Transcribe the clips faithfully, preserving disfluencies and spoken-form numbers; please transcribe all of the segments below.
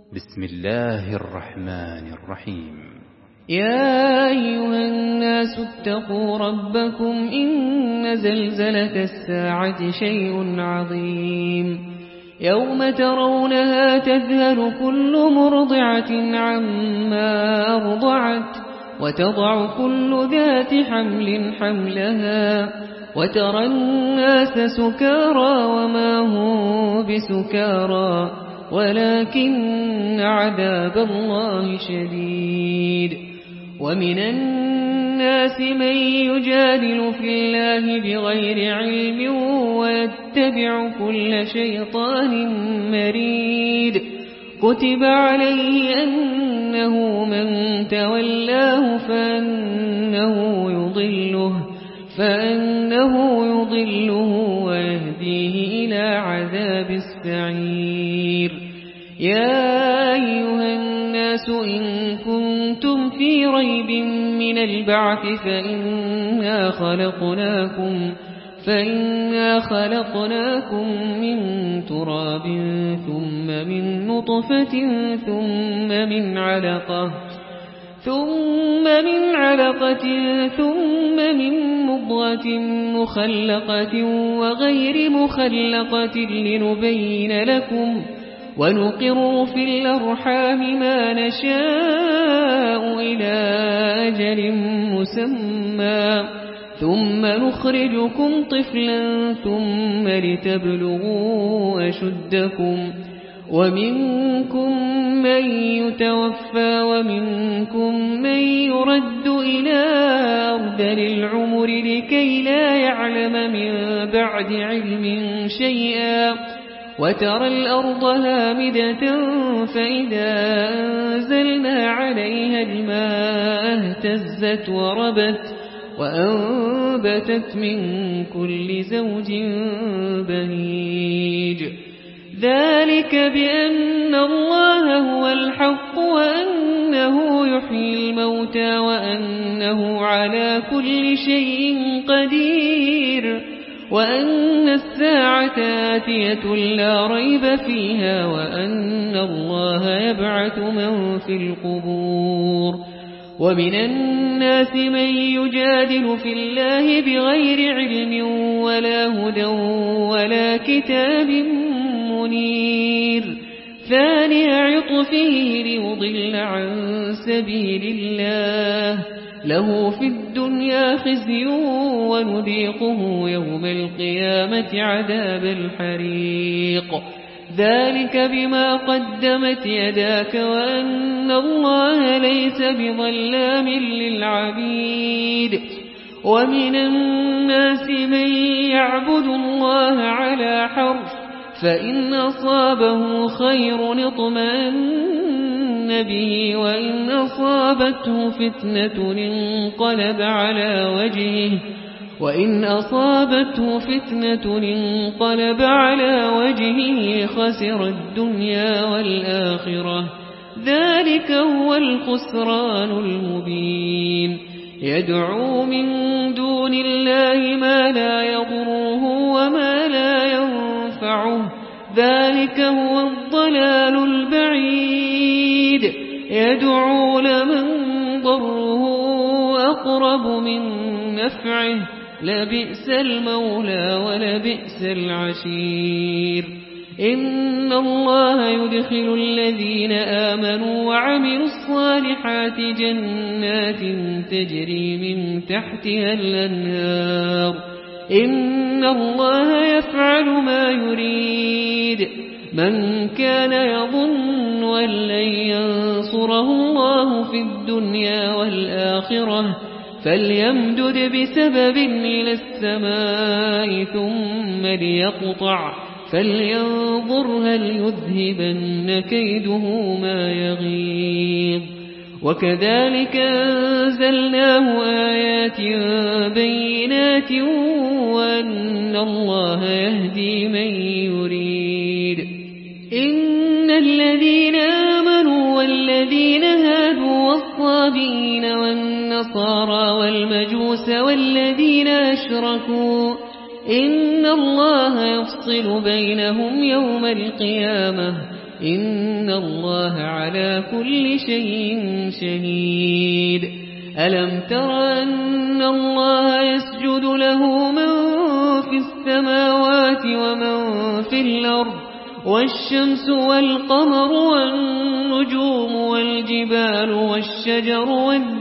بسم الله الرحمن الرحيم. يا أيها الناس اتقوا ربكم إن زلزلة الساعة شيء عظيم يوم ترونها تذهل كل مرضعة عما أرضعت وتضع كل ذات حمل حملها وترى الناس سكارى وما هم بسكارى ولكن عذاب الله شديد. ومن الناس من يجادل في الله بغير علم ويتبع كل شيطان مريد كتب عليه أنه من تولاه فأنه يضله فأنه يضله ويهديه إلى عذاب السعير. يا أيها الناس إن كنتم في ريب من البعث فإنا خلقناكم فإنا خلقناكم من تراب ثم من نطفة ثم من علقة ثم من علقة ثم من مضغة مخلقة وغير مخلقة لنبين لكم ونقر في الأرحام ما نشاء إلى أجل مسمى ثم نخرجكم طفلا ثم لتبلغوا أشدكم ومنكم من يتوفى ومنكم من يرد إلى أرذل العمر لكي لا يعلم من بعد علم شيئا وترى الأرض هامدة فإذا أنزلنا عليها الماء اهتزت وربت وأنبتت من كل زوج بهيج. ذلك بأن الله هو الحق وأنه يحيي الموتى وأنه على كل شيء قدير وأن الساعة آتية لا ريب فيها وأن الله يبعث من في القبور. ومن الناس من يجادل في الله بغير علم ولا هدى ولا كتاب منير ثاني عطفه ليضل عن سبيل الله له في الدنيا خزي ونذيقه يوم القيامة عذاب الحريق. ذلك بما قدمت يداك وأن الله ليس بظلام للعبيد. ومن الناس من يعبد الله على حرف فإن أصابه خير اطمأن به وإن أصابته فتنة انقلب على وجهه وإن أصابته فتنة انقلب على وجهه خسر الدنيا والآخرة ذلك هو الخسران المبين. يدعو من دون الله ما لا يضره وما لا ينفعه ذلك هو الضلال البعيد. يدعو لمن ضره أقرب من نفعه لبئس المولى ولبئس العشير. إن الله يدخل الذين آمنوا وعملوا الصالحات جنات تجري من تحتها الأنهار إن الله يفعل ما يريد. من كان يظن أن لن ينصره الله في الدنيا والآخرة فليمدد بسبب إلى السماء ثم ليقطع فلينظر هل يذهبن كيده ما يغيظ. وكذلك أنزلناه آيات بينات وأن الله يهدي من يريد. إن الذين آمنوا والذين هادوا والصابئين والنصارى والمجوس والذين أشركوا إن الله يفصل بينهم يوم القيامة إن الله على كل شيء شهيد ألم تر أن الله يسجد له من في السماوات ومن في الأرض والشمس والقمر والنجوم والجبال والشجر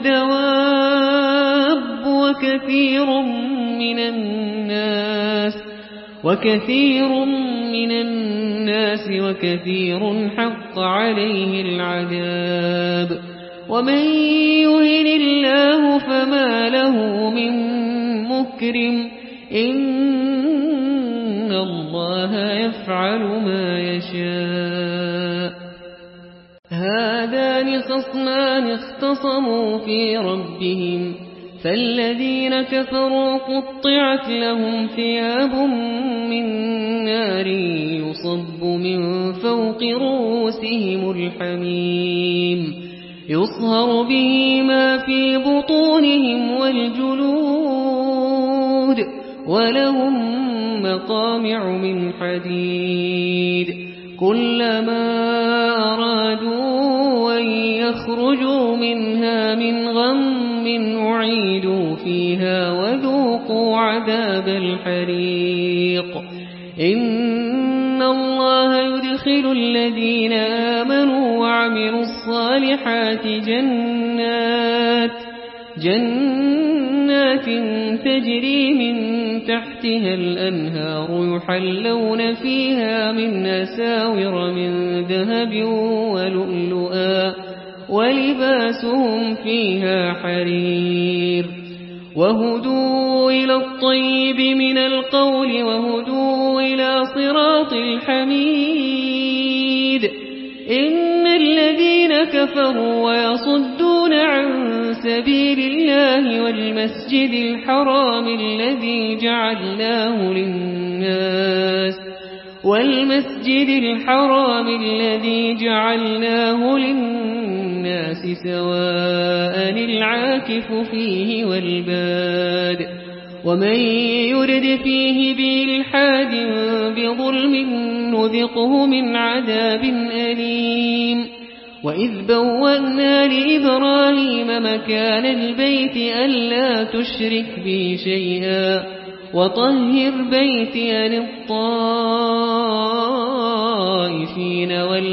والدواب وكثير من الناس وكثير من الناس وكثير حق عليه العذاب ومن يهن الله فما له من مكرم إن الله يفعل ما يشاء هذان خصمان اختصموا في ربهم فالذين كفروا قطعت لهم ثياب من نار يصب من فوق رؤوسهم الحميم يصهر به ما في بطونهم والجلود ولهم مقامع من حديد كلما أرادوا أن يخرجوا منها من غم أعيدوا فيها وذوقوا عذاب الحريق إن الله يدخل الذين آمنوا وعملوا الصالحات جنات جنات تجري من تحتها الأنهار يحلون فيها من أساور من ذهب ولؤلؤا ولباسهم فيها حرير وهدوا إلى الطيب من القول وهدوا إلى صراط الحميد إن الذين كفروا ويصدون عن سبيل الله والمسجد الحرام الذي جعلناه للناس والمسجد الحرام الذي جعلناه للناس سواء العاكف فيه والباد ومن يرد فيه بإلحاد بظلم نذقه من عذاب أليم وإذ بوأنا لإبراهيم مكان البيت ألا تشرك بي شيئا وطهر بيتي للطائفين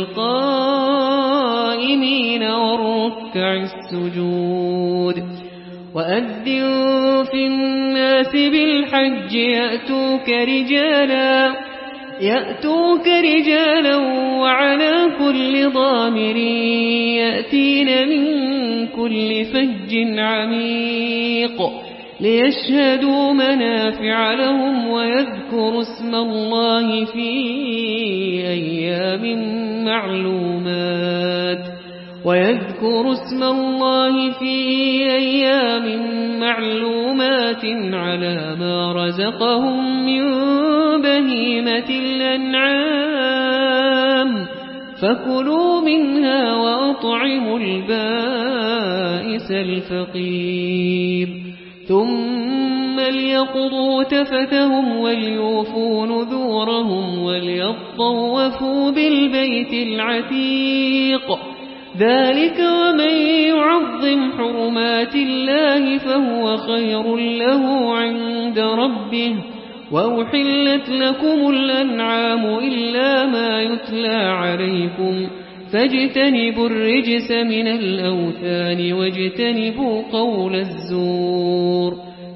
والقائمين والركع السجود وأذن في الناس بالحج يأتوك رجالا يأتوك رجالا وعلى كل ضامر يأتين من كل فج عميق ليشهدوا منافع لهم ويذكروا اسم الله في أيام معلومات ويذكروا اسم الله في أيام معلومات على ما رزقهم من بهيمة الأنعام فكلوا منها وأطعموا البائس الفقير ثم ليقضوا تفتهم وليوفوا نذورهم وليطوفوا بالبيت العتيق ذلك ومن يعظم حرمات الله فهو خير له عند ربه وأحلت لكم الأنعام إلا ما يتلى عليكم فاجتنبوا الرجس من الأوثان واجتنبوا قول الزور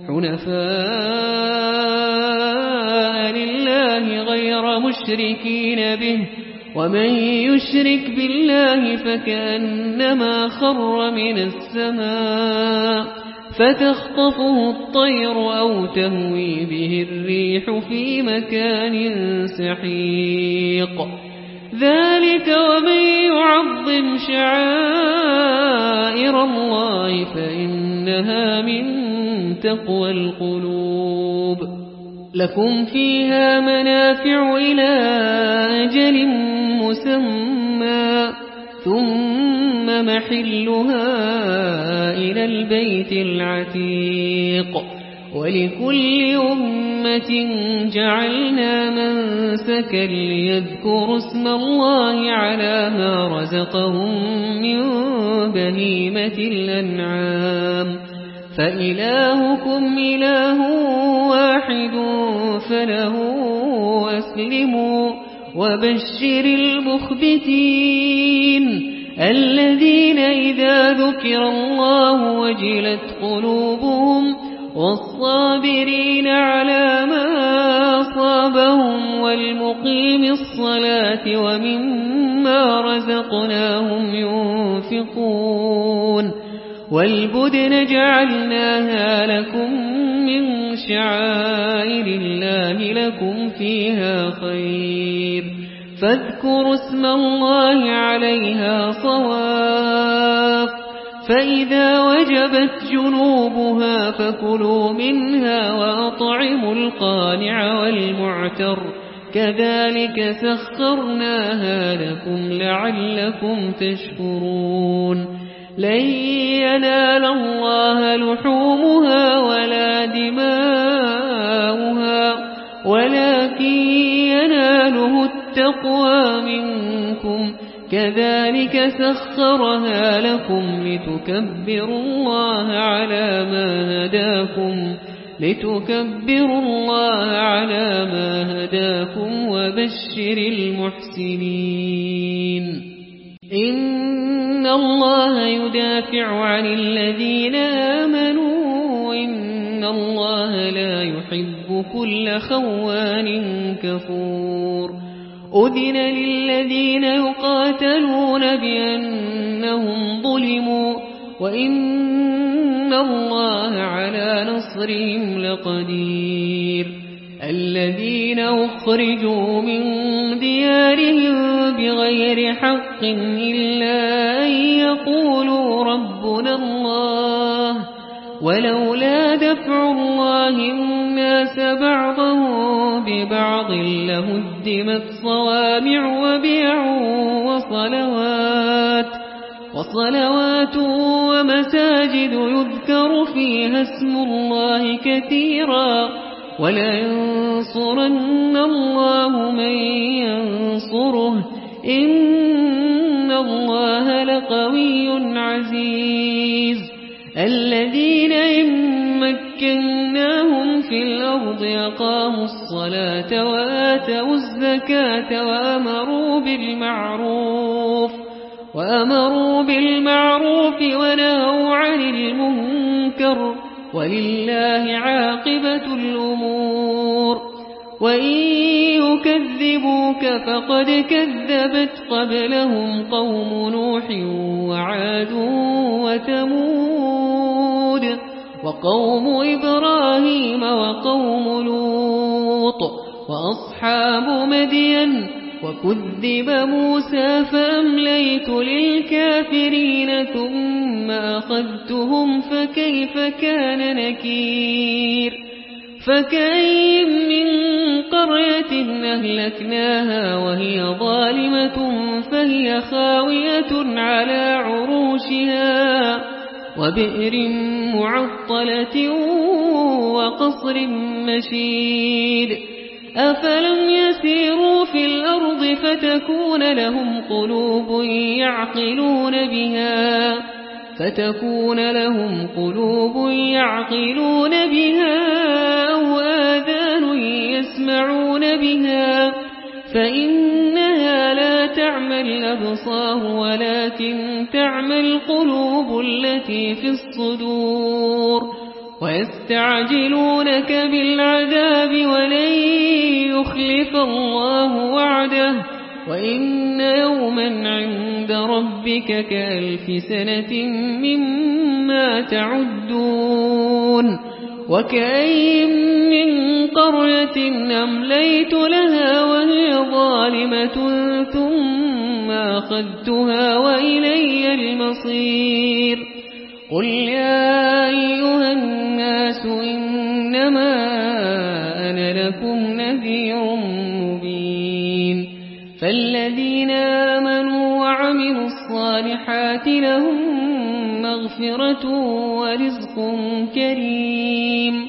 حنفاء لله غير مشركين به ومن يشرك بالله فكأنما خر من السماء فتخطفه الطير أو تهوي به الريح في مكان سحيق ذلك ومن يعظم شعائر الله فإنها من تقوى القلوب لكم فيها منافع إلى أجل مسمى ثم محلها إلى البيت العتيق ولكل أمة جعلنا منسكا ليذكروا اسم الله على ما رزقهم من بهيمة الأنعام فإلهكم إله واحد فله أسلموا وبشر المخبتين الذين إذا ذكر الله وجلت قلوبهم والصابرين على ما أصابهم والمقيم الصلاة ومما رزقناهم ينفقون والبدن جعلناها لكم من شعائر الله لكم فيها خير فاذكروا اسم الله عليها صواف فإذا وجبت جنوبها فكلوا منها وأطعموا القانع والمعتر كذلك سخرناها لكم لعلكم تشكرون لن ينال الله لحومها ولا دماؤها ولكن يناله التقوى منكم كذلك سخرها لكم لتكبروا الله على ما هداكم لتكبروا الله على ما هداكم وبشر المحسنين إن الله يدافع عن الذين آمنوا إن الله لا يحب كل خوان كفور أذن للذين يقاتلون بأنهم ظلموا وإن الله على نصرهم لقدير الذين أخرجوا من ديارهم بغير حق إلا أن يقولوا ربنا الله ولولا دفع الله الناس بعضهم ببعض لهدمت صوامع وبيع وصلوات وصلوات ومساجد يذكر فيها اسم الله كثيرا ولينصرن الله من ينصره إن الله لقوي عزيز الذين إن مكناهم في الأرض أقاموا الصلاة وآتوا الزكاة وأمروا بالمعروف وأمروا بالمعروف ونهوا عن المنكر ولله عاقبة الأمور وإن يكذبوك فقد كذبت قبلهم قوم نوح وعاد وثمود وقوم إبراهيم وقوم لوط وأصحاب مدين وكذب موسى فأمليت للكافرين ثم أخذتهم فكيف كان نكير فكأين من قرية أهلكناها وهي ظالمة فهي خاوية على عروشها وبئر معطلة وقصر مشيد أفلم يسيروا في الأرض فتكون لهم قلوب يعقلون بها فتكون لهم قلوب يعقلون بها أو آذان يسمعون بها فإنها لا تعمى الأبصار ولكن تعمى القلوب التي في الصدور ويستعجلونك بالعذاب ولن يخلف الله وعده وإن يوما عند ربك كألف سنة مما تعدون وكأين من قرية أمليت لها وهي ظالمة ثم أخذتها وإلي المصير قل يا أيها الناس إنما أنا لكم نذير مبين فالذين آمنوا وعملوا الصالحات لهم مغفرة ورزق كريم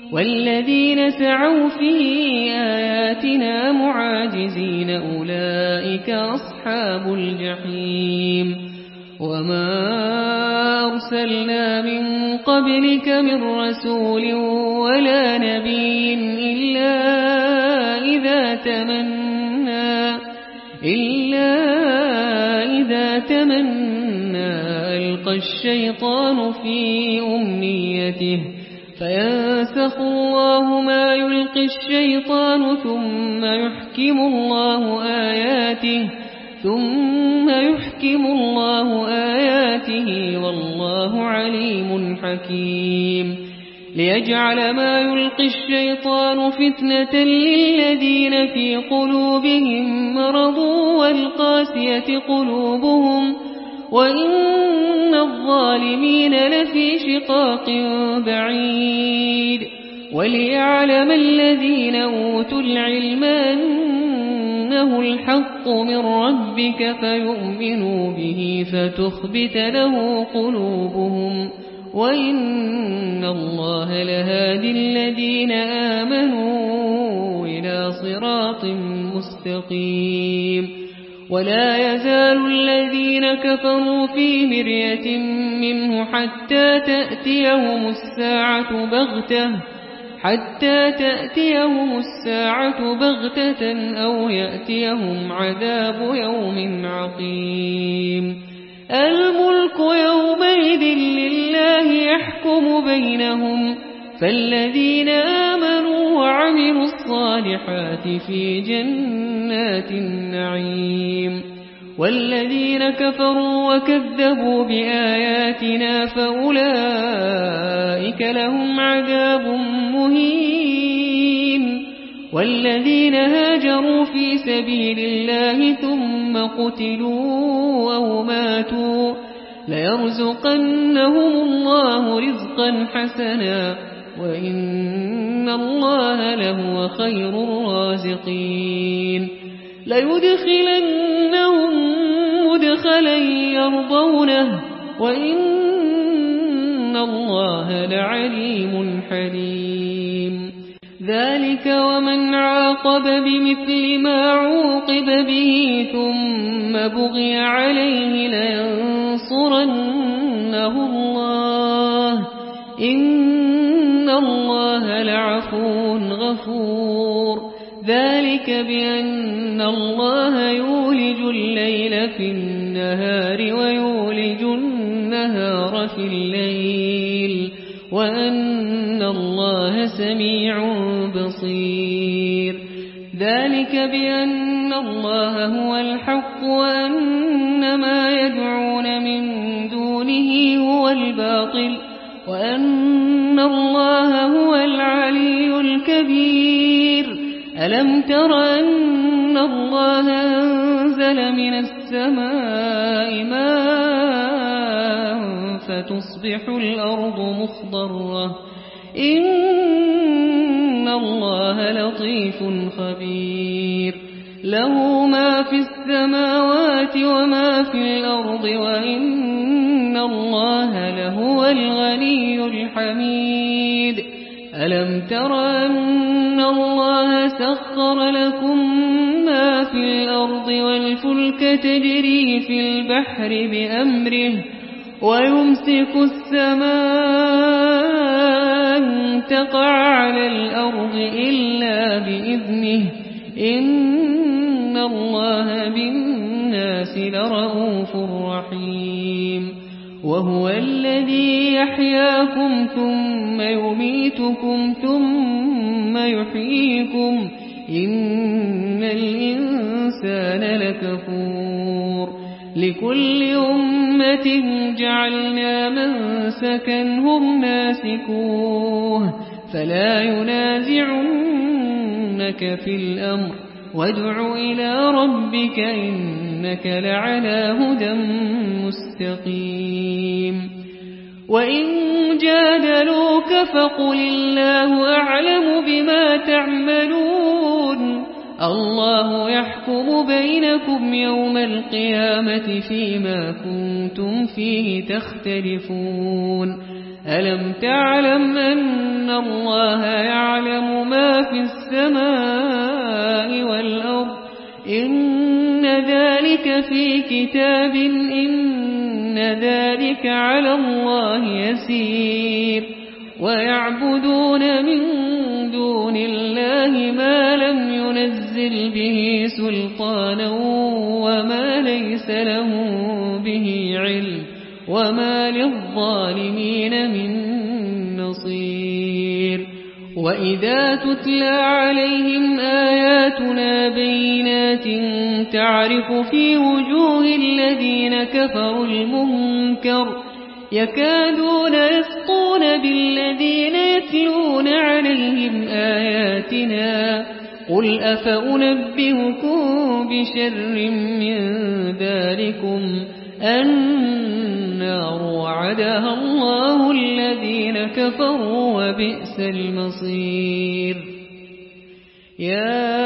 والذين سعوا في آياتنا معاجزين أولئك أصحاب الجحيم وما أرسلنا من قبلك من رسول ولا نبي إلا إذا تمنى إلا إذا تمنى ألقى الشيطان في أمنيته فينسخ الله ما يلقي الشيطان ثم يحكم الله آياته ثم يحكم الله آياته والله عليم حكيم ليجعل ما يلقي الشيطان فتنة للذين في قلوبهم مرض والقاسية قلوبهم وإن الظالمين لفي شقاق بعيد وليعلم الذين أوتوا العلم أنه الحق من ربك فيؤمنوا به فتخبت له قلوبهم وإن الله لهادي الذين آمنوا إلى صراط مستقيم ولا يزال الذين كفروا في مرية منه حتى تأتيهم الساعة بغتة حتى تأتيهم الساعة بغتة أو يأتيهم عذاب يوم عقيم الملك يومئذ لله يحكم بينهم فالذين آمنوا وعملوا الصالحات في جنات النعيم والذين كفروا وكذبوا بآياتنا فأولئك لهم عذاب مهين والذين هاجروا في سبيل الله ثم قتلوا أو ماتوا ليرزقنهم الله رزقا حسنا وإن الله لهو خير الرازقين ليدخلنهم مدخلا يرضونه وإن الله لعليم حليم ذلك ومن عاقب بمثل ما عوقب به ثم بغي عليه لينصرنه الله إن الله لعفو غفور ذلك بأن الله يولج الليل في النهار ويولج النهار في الليل وأن الله سميع بصير ذلك بأن الله هو الحق وأن ما يدعون من دونه هو الباطل وأن الله هو العلي الكبير ألم تر أن الله أنزل من السماء ماء فتصبح الأرض مخضرة إن الله لطيف خبير له ما في السماوات وما في الأرض وإن الله لهو الغني الحميد ألم تر أن الله سخر لكم ما في الأرض والفلك تجري في البحر بأمره ويمسك السماء أن تقع على الأرض إلا بإذنه إن الله بالناس لرؤوف رحيم وهو الذي يحياكم ثم يميتكم ثم يحييكم إن الإنسان لكفور لكل أمة جعلنا منسكا هم ناسكوه فلا ينازعنك في الأمر وادع إلى ربك إنك لعلى هدى مستقيم وإن جادلوك فقل الله أعلم بما تعملون الله يحكم بينكم يوم القيامة فيما كنتم فيه تختلفون ألم تعلم أن الله يعلم ما في السماء والأرض إن ذلك في كتاب إن ذلك على الله يسير ويعبدون من دون الله ما لم ينزل به سلطانا وما ليس له به علم وما للظالمين من نصير وإذا تتلى عليهم آياتنا بينات تعرف في وجوه الذين كفروا المنكر يكادون يسطون بالذين يتلون عليهم آياتنا قل أفأنبئكم بشر من ذلكم النار وعدها الله الذين كفروا وبئس المصير يا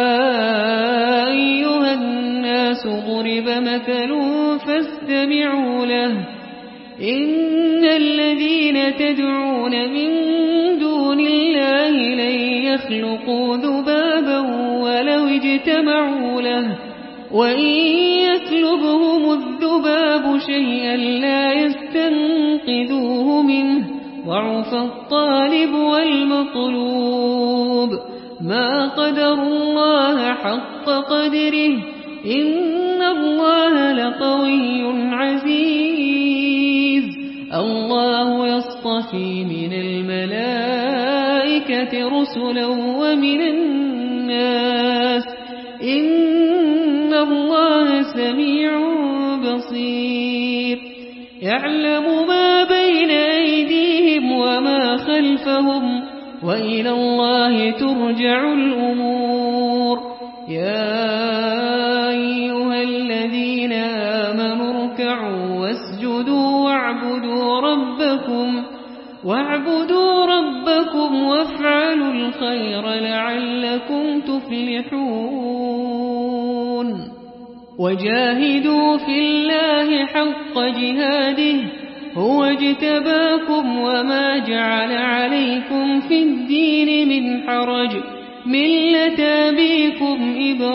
أيها الناس ضرب مثل فاستمعوا له إن الذين تدعون من دون الله لن يخلقوا ذبابا ولو اجتمعوا له وإن يسلبهم الذباب شيئا لا يستنقذوه منه ضعف الطالب والمطلوب ما قدر الله حق قدره إن الله لقوي عزيز الله يصطفي من الملائكة رسلا ومن الناس إن الله سميع بصير يعلم ما بين أيديهم وما خلفهم وإلى الله ترجع الأمور يا أيها الذين آمنوا اركعوا واسجدوا واعبدوا ربكم واعبدوا ربكم وافعلوا الخير لعلكم تفلحون وجاهدوا في الله حق جهاده هو اجتباكم وما جعل عليكم في الدين من حرج ملة أبيكم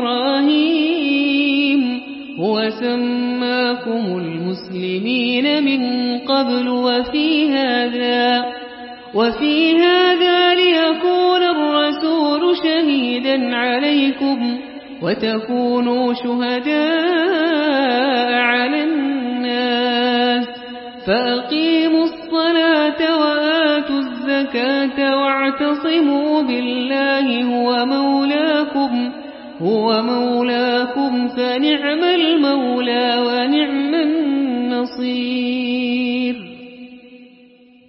إبراهيم هو سماكم المسلمين من قبل وفي هذا وفي هذا ليكون الرسول شهيدا عليكم وتكونوا شهداء على الناس فأقيموا الصلاة وآتوا الزكاة واعتصموا بالله هو مولاكم هو مولاكم فنعم المولى ونعم النصير